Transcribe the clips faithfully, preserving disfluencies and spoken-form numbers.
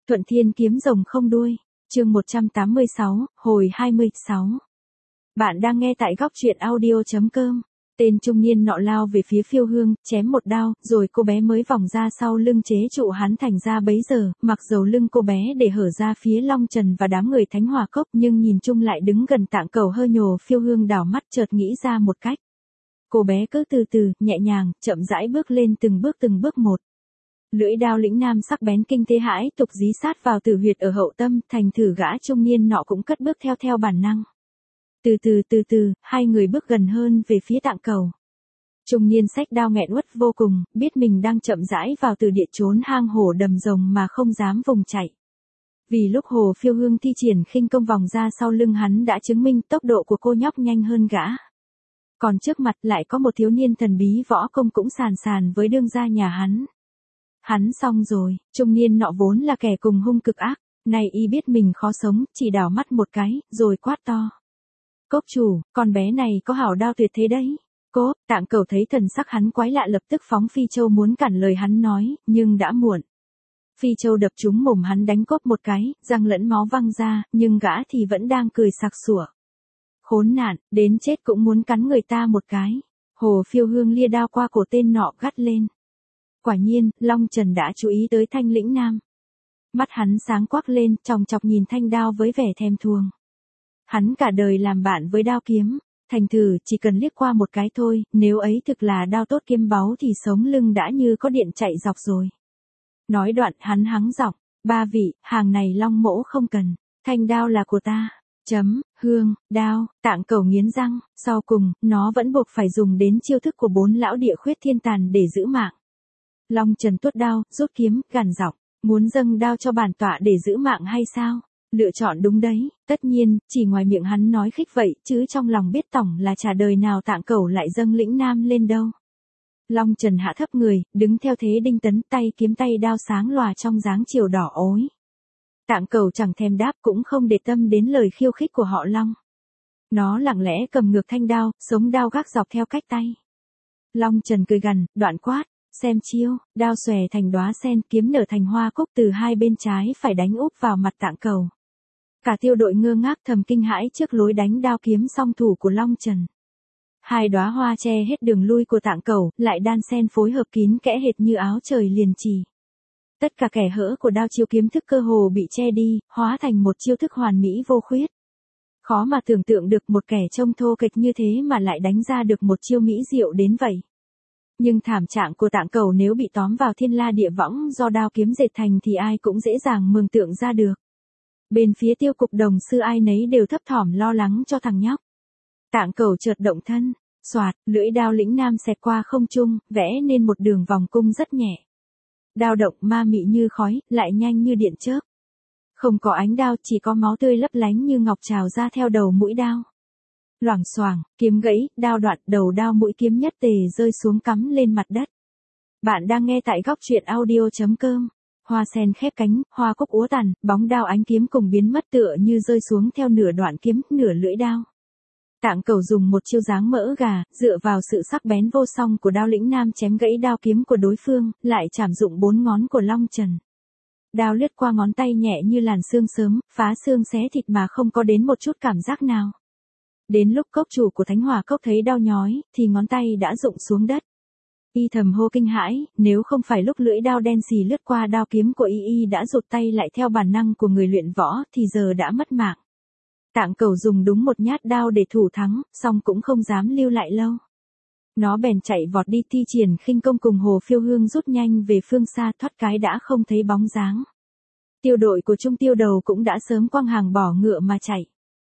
Thuận Thiên kiếm rồng không đuôi, chương một trăm tám mươi sáu, hồi hai mươi sáu. Bạn đang nghe tại góc truyện audio.com. Tên trung niên nọ lao về phía Phiêu Hương, chém một đao, rồi cô bé mới vòng ra sau lưng chế trụ hắn thành ra bấy giờ, mặc dầu lưng cô bé để hở ra phía Long Trần và đám người Thánh Hỏa Cốc, nhưng nhìn chung lại đứng gần Tạng Cẩu hơi nhồ. Phiêu Hương đảo mắt chợt nghĩ ra một cách. Cô bé cứ từ từ, nhẹ nhàng, chậm rãi bước lên từng bước từng bước một. Lưỡi đao lĩnh nam sắc bén kinh thế hãi tục dí sát vào tử huyệt ở hậu tâm, thành thử gã trung niên nọ cũng cất bước theo theo bản năng. Từ từ từ từ, hai người bước gần hơn về phía Tạng Cẩu. Trung niên xách đao nghẹn uất vô cùng, biết mình đang chậm rãi vào từ địa chốn hang hổ đầm rồng mà không dám vùng chạy. Vì lúc Hồ Phiêu Hương thi triển khinh công vòng ra sau lưng hắn đã chứng minh tốc độ của cô nhóc nhanh hơn gã. Còn trước mặt lại có một thiếu niên thần bí võ công cũng sàn sàn với đương gia nhà hắn. Hắn xong rồi, trung niên nọ vốn là kẻ cùng hung cực ác, nay y biết mình khó sống, chỉ đảo mắt một cái, rồi quát to. Cốc chủ, con bé này có hảo đao tuyệt thế đấy. Cố, Tạng Cẩu thấy thần sắc hắn quái lạ lập tức phóng phi châu muốn cản lời hắn nói, nhưng đã muộn. Phi châu đập trúng mồm hắn đánh cốp một cái, răng lẫn máu văng ra, nhưng gã thì vẫn đang cười sặc sủa. Khốn nạn, đến chết cũng muốn cắn người ta một cái. Hồ Phiêu Hương lia đao qua cổ tên nọ gắt lên. Quả nhiên, Long Trần đã chú ý tới thanh lĩnh nam. Mắt hắn sáng quắc lên, chòng chọc nhìn thanh đao với vẻ thèm thuồng. Hắn cả đời làm bạn với đao kiếm, thành thử chỉ cần liếc qua một cái thôi, nếu ấy thực là đao tốt kiếm báu thì sống lưng đã như có điện chạy dọc rồi. Nói đoạn hắn hắng giọng, ba vị, hàng này Long mỗ không cần, thanh đao là của ta. Chấm, hương, đao, Tạng Cẩu nghiến răng, sau cùng, nó vẫn buộc phải dùng đến chiêu thức của bốn lão địa khuyết thiên tàn để giữ mạng. Long Trần tuốt đao, rút kiếm, gằn giọng, muốn dâng đao cho bản tọa để giữ mạng hay sao? Lựa chọn đúng đấy, tất nhiên, chỉ ngoài miệng hắn nói khích vậy, chứ trong lòng biết tổng là chả đời nào Tạng Cẩu lại dâng lĩnh nam lên đâu. Long Trần hạ thấp người, đứng theo thế đinh tấn, tay kiếm tay đao sáng lòa trong dáng chiều đỏ ối. Tạng Cẩu chẳng thèm đáp cũng không để tâm đến lời khiêu khích của họ Long. Nó lặng lẽ cầm ngược thanh đao, sống đao gác dọc theo cách tay. Long Trần cười gằn, đoạn quát. Xem chiêu, đao xòe thành đóa sen, kiếm nở thành hoa cúc từ hai bên trái phải đánh úp vào mặt Tạng Cẩu. Cả tiêu đội ngơ ngác thầm kinh hãi trước lối đánh đao kiếm song thủ của Long Trần. Hai đóa hoa che hết đường lui của Tạng Cẩu, lại đan sen phối hợp kín kẽ hệt như áo trời liền trì. Tất cả kẻ hỡ của đao chiêu kiếm thức cơ hồ bị che đi, hóa thành một chiêu thức hoàn mỹ vô khuyết. Khó mà tưởng tượng được một kẻ trông thô kệch như thế mà lại đánh ra được một chiêu mỹ diệu đến vậy. Nhưng thảm trạng của Tạng Cẩu nếu bị tóm vào thiên la địa võng do đao kiếm dệt thành thì ai cũng dễ dàng mường tượng ra được. Bên phía Tiêu Cục đồng sư ai nấy đều thấp thỏm lo lắng cho thằng nhóc. Tạng Cẩu chợt động thân, xoạt, lưỡi đao lĩnh nam xẹt qua không trung, vẽ nên một đường vòng cung rất nhẹ. Đao động ma mị như khói, lại nhanh như điện chớp. Không có ánh đao, chỉ có máu tươi lấp lánh như ngọc trào ra theo đầu mũi đao. Loảng xoảng, kiếm gãy, đao đoạn, đầu đao mũi kiếm nhất tề rơi xuống cắm lên mặt đất. Bạn đang nghe tại góc truyện audio.com. Hoa sen khép cánh, hoa cúc úa tàn, bóng đao ánh kiếm cùng biến mất tựa như rơi xuống theo nửa đoạn kiếm, nửa lưỡi đao. Tạng Cẩu dùng một chiêu dáng mỡ gà, dựa vào sự sắc bén vô song của đao lĩnh nam chém gãy đao kiếm của đối phương, lại chạm dụng bốn ngón của Long Trần. Đao lướt qua ngón tay nhẹ như làn xương sớm, phá xương xé thịt mà không có đến một chút cảm giác nào. Đến lúc cốc chủ của Thánh Hỏa Cốc thấy đau nhói, thì ngón tay đã rụng xuống đất. Y thầm hô kinh hãi, nếu không phải lúc lưỡi đao đen xì lướt qua đao kiếm của y y đã rụt tay lại theo bản năng của người luyện võ, thì giờ đã mất mạng. Tạng Cẩu dùng đúng một nhát đao để thủ thắng, song cũng không dám lưu lại lâu. Nó bèn chạy vọt đi thi triển khinh công cùng Hồ Phiêu Hương rút nhanh về phương xa, thoát cái đã không thấy bóng dáng. Tiêu đội của Trung Tiêu Đầu cũng đã sớm quăng hàng bỏ ngựa mà chạy.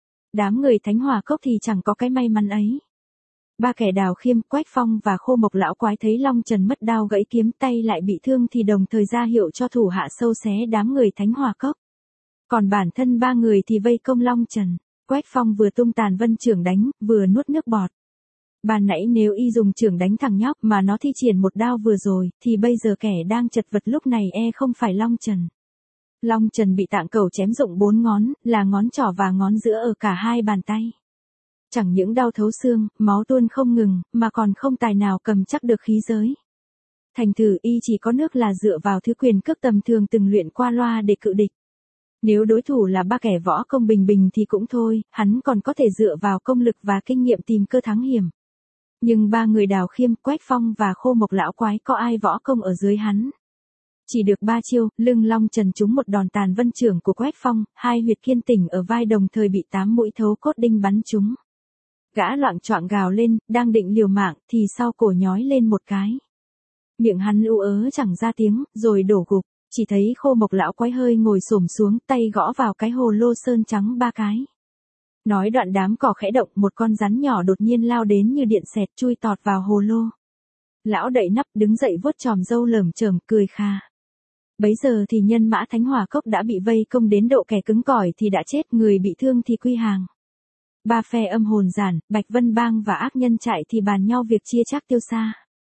Đám người Thánh Hỏa Cốc thì chẳng có cái may mắn ấy. Ba kẻ Đào Khiêm, Quách Phong và Khô Mộc lão quái thấy Long Trần mất đao gãy kiếm tay lại bị thương thì đồng thời ra hiệu cho thủ hạ sâu xé đám người Thánh Hỏa Cốc. Còn bản thân ba người thì vây công Long Trần. Quách Phong vừa tung tàn vân chưởng đánh, vừa nuốt nước bọt. Ban nãy nếu y dùng chưởng đánh thằng nhóc mà nó thi triển một đao vừa rồi, thì bây giờ kẻ đang chật vật lúc này e không phải Long Trần. Long Trần bị Tạng Cẩu chém rụng bốn ngón, là ngón trỏ và ngón giữa ở cả hai bàn tay. Chẳng những đau thấu xương, máu tuôn không ngừng, mà còn không tài nào cầm chắc được khí giới. Thành thử y chỉ có nước là dựa vào thứ quyền cước tầm thường từng luyện qua loa để cự địch. Nếu đối thủ là ba kẻ võ công bình bình thì cũng thôi, hắn còn có thể dựa vào công lực và kinh nghiệm tìm cơ thắng hiểm. Nhưng ba người Đào Khiêm, Quách Phong và Khô Mộc lão quái có ai võ công ở dưới hắn. Chỉ được ba chiêu, lưng long trần trúng một đòn tàn vân trưởng của Quách Phong, hai huyệt kiên tỉnh ở vai đồng thời bị tám mũi thấu cốt đinh bắn trúng. Gã loạng choạng gào lên, đang định liều mạng, thì sau cổ nhói lên một cái. Miệng hắn ú ớ chẳng ra tiếng, rồi đổ gục, chỉ thấy Khô Mộc lão quái hơi ngồi xổm xuống, tay gõ vào cái hồ lô sơn trắng ba cái. Nói đoạn đám cỏ khẽ động, một con rắn nhỏ đột nhiên lao đến như điện xẹt chui tọt vào hồ lô. Lão đậy nắp đứng dậy vuốt chòm râu lởm chởm cười kha. Bấy giờ thì nhân mã Thánh Hỏa Cốc đã bị vây công đến độ kẻ cứng cỏi thì đã chết, người bị thương thì quy hàng. Ba phe Âm Hồn Giản, Bạch Vân Bang và ác nhân trại thì bàn nhau việc chia chác tiêu xa.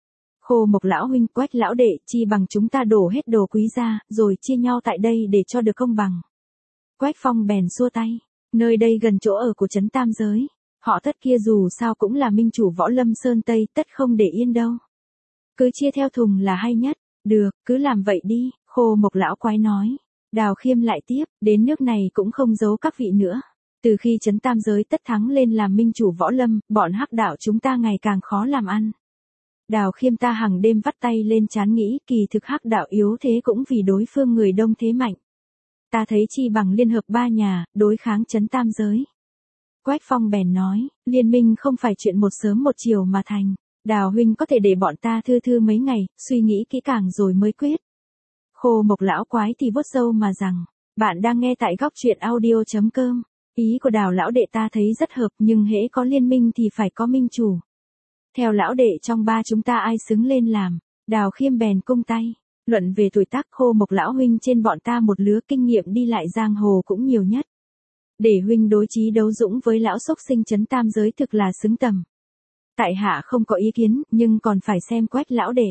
Khô Mộc lão huynh, Quách lão đệ, chi bằng chúng ta đổ hết đồ quý ra, rồi chia nhau tại đây để cho được công bằng. Quách Phong bèn xua tay, nơi đây gần chỗ ở của trấn Tam Giới, họ Tất kia dù sao cũng là minh chủ Võ Lâm Sơn Tây, tất không để yên đâu. Cứ chia theo thùng là hay nhất. Được, cứ làm vậy đi, Khô Mộc lão quái nói. Đào Khiêm lại tiếp, đến nước này cũng không giấu các vị nữa. Từ khi trấn Tam Giới tất thắng lên làm minh chủ Võ Lâm, bọn hắc đạo chúng ta ngày càng khó làm ăn. Đào Khiêm ta hàng đêm vắt tay lên trán nghĩ, kỳ thực hắc đạo yếu thế cũng vì đối phương người đông thế mạnh. Ta thấy chi bằng liên hợp ba nhà, đối kháng trấn Tam Giới. Quách Phong bèn nói, liên minh không phải chuyện một sớm một chiều mà thành. Đào huynh có thể để bọn ta thư thư mấy ngày, suy nghĩ kỹ càng rồi mới quyết. Khô Mộc lão quái thì vuốt râu mà rằng, bạn đang nghe tại góc truyện audio chấm com. Ý của Đào lão đệ ta thấy rất hợp, nhưng hễ có liên minh thì phải có minh chủ. Theo lão đệ trong ba chúng ta ai xứng lên làm. Đào Khiêm bèn cung tay. Luận về tuổi tác, Khô Mộc lão huynh trên bọn ta một lứa, kinh nghiệm đi lại giang hồ cũng nhiều nhất. Để huynh đối chí đấu dũng với lão xốc sinh trấn Tam Giới thực là xứng tầm. Tại hạ không có ý kiến, nhưng còn phải xem Quách lão đệ.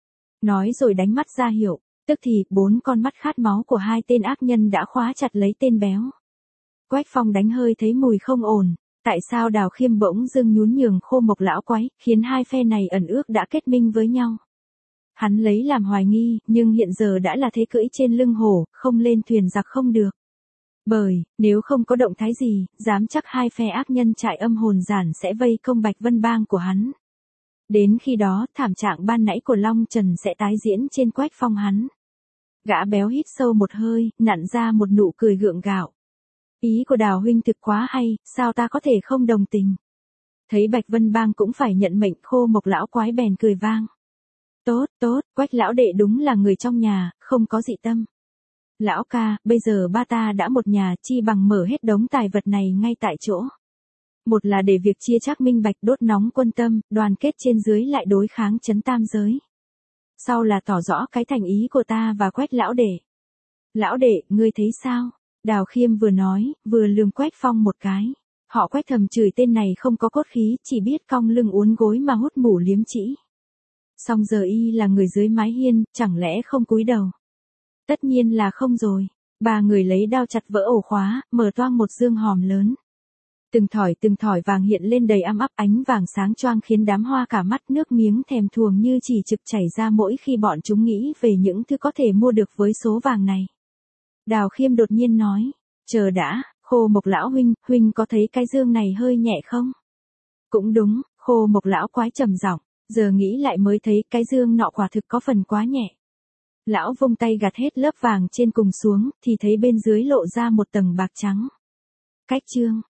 Nói rồi đánh mắt ra hiệu, tức thì bốn con mắt khát máu của hai tên ác nhân đã khóa chặt lấy tên béo. Quách Phong đánh hơi thấy mùi không ổn, tại sao Đào Khiêm bỗng dưng nhún nhường Khô Mộc lão quái, khiến hai phe này ẩn ước đã kết minh với nhau. Hắn lấy làm hoài nghi, nhưng hiện giờ đã là thế cưỡi trên lưng hổ, không lên thuyền giặc không được. Bởi, nếu không có động thái gì, dám chắc hai phe ác nhân trại Âm Hồn Giản sẽ vây công Bạch Vân Bang của hắn. Đến khi đó, thảm trạng ban nãy của Long Trần sẽ tái diễn trên Quách Phong hắn. Gã béo hít sâu một hơi, nặn ra một nụ cười gượng gạo. Ý của Đào huynh thực quá hay, sao ta có thể không đồng tình. Thấy Bạch Vân Bang cũng phải nhận mệnh, Khô Mộc lão quái bèn cười vang. Tốt, tốt, Quách lão đệ đúng là người trong nhà, không có dị tâm. Lão ca, bây giờ ba ta đã một nhà, chi bằng mở hết đống tài vật này ngay tại chỗ. Một là để việc chia chác minh bạch, đốt nóng quân tâm, đoàn kết trên dưới lại đối kháng trấn Tam Giới. Sau là tỏ rõ cái thành ý của ta và Quách lão đệ. Lão đệ, ngươi thấy sao? Đào Khiêm vừa nói, vừa lườm Quách Phong một cái. Họ Quách thầm chửi tên này không có cốt khí, chỉ biết cong lưng uốn gối mà hút mủ liếm chỉ. Song giờ y là người dưới mái hiên, chẳng lẽ không cúi đầu? Tất nhiên là không rồi. Ba người lấy đao chặt vỡ ổ khóa, mở toang một dương hòm lớn. Từng thỏi từng thỏi vàng hiện lên đầy âm ắp, ánh vàng sáng choang khiến đám hoa cả mắt, nước miếng thèm thuồng như chỉ trực chảy ra mỗi khi bọn chúng nghĩ về những thứ có thể mua được với số vàng này. Đào Khiêm đột nhiên nói, chờ đã, Khô Mộc lão huynh, huynh có thấy cái dương này hơi nhẹ không? Cũng đúng, Khô Mộc lão quái trầm giọng, giờ nghĩ lại mới thấy cái dương nọ quả thực có phần quá nhẹ. Lão vung tay gạt hết lớp vàng trên cùng xuống, thì thấy bên dưới lộ ra một tầng bạc trắng. Cách chương